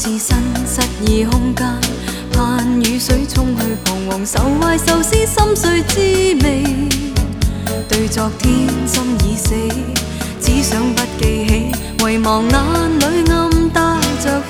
置身失意空間，盼雨水沖去彷徨，愁懷愁思心碎滋味。對昨天心已死，只想不記起，遺忘眼裏暗帶着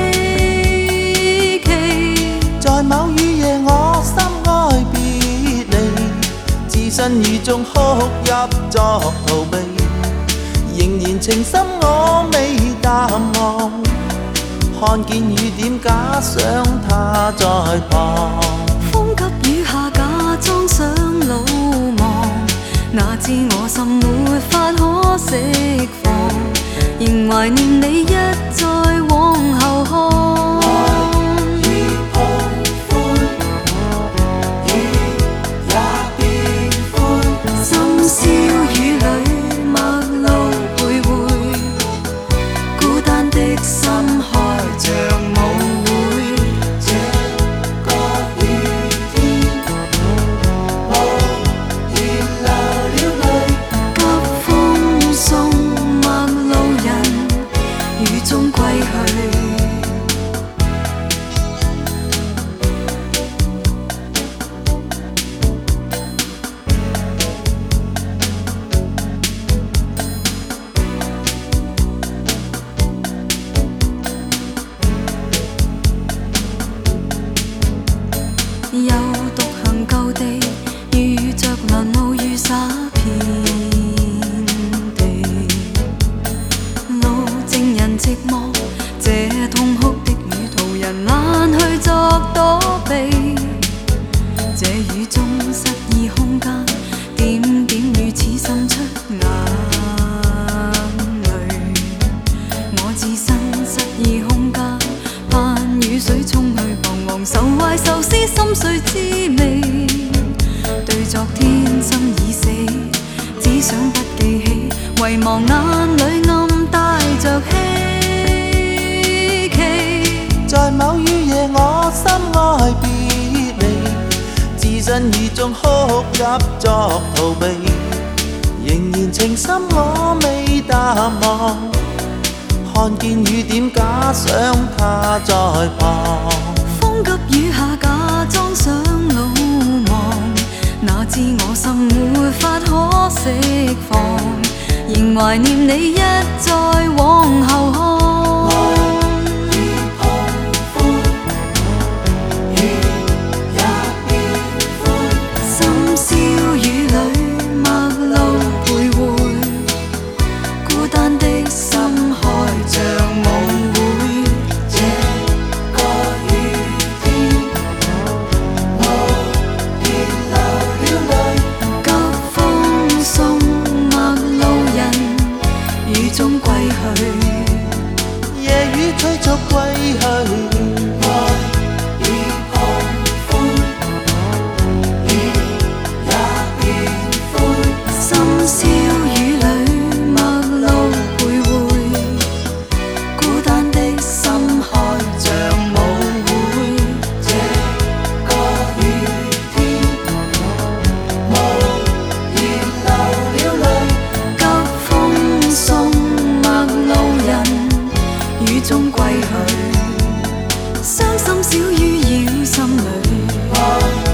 希冀。 在某雨夜，我心哀別離，置身雨中哭泣作逃避，仍然情深我未淡忘。看見雨點，假想他在旁。 風急雨下，假裝想魯莽，哪知我心沒法可釋放，仍懷念你一再往後看。 愛已碰灰，雨也變灰， 深宵雨裏陌路徘徊，孤單的心開着舞會。 這個雨天，無言流了淚。 急風送陌路人，雨中歸去。又獨行舊地，遇着攔路雨灑遍地，路證人寂寞，這痛哭的雨途人懶去作躲避。這雨中失意空間，點點雨似滲出眼淚。我置身失意空間，盼雨水沖去彷徨，愁懷愁思心碎滋味。對昨天心已死，只想不記起，遺忘眼裏暗帶着希冀。 在某雨夜，我心哀別離，置身雨中哭泣作逃避，仍然情深我未淡忘。看見雨點，假想他在旁。 風急雨下，假裝想魯莽，哪知我心沒法可釋放，仍懷念你一再往後看。 愛已碰灰，雨也變灰， 深宵雨裏陌路徘徊，孤單的心開着舞會。 這個雨天，無言流了淚。 急風送陌路人，雨中歸去。 夜雨催促歸去，愛已碰灰，雨也變灰。 深宵雨裏陌路徘徊，孤單的心開着舞會。 這個雨天，無言流了淚。 急風送陌路人，雨中歸去。傷心小雨擾心裏。 愛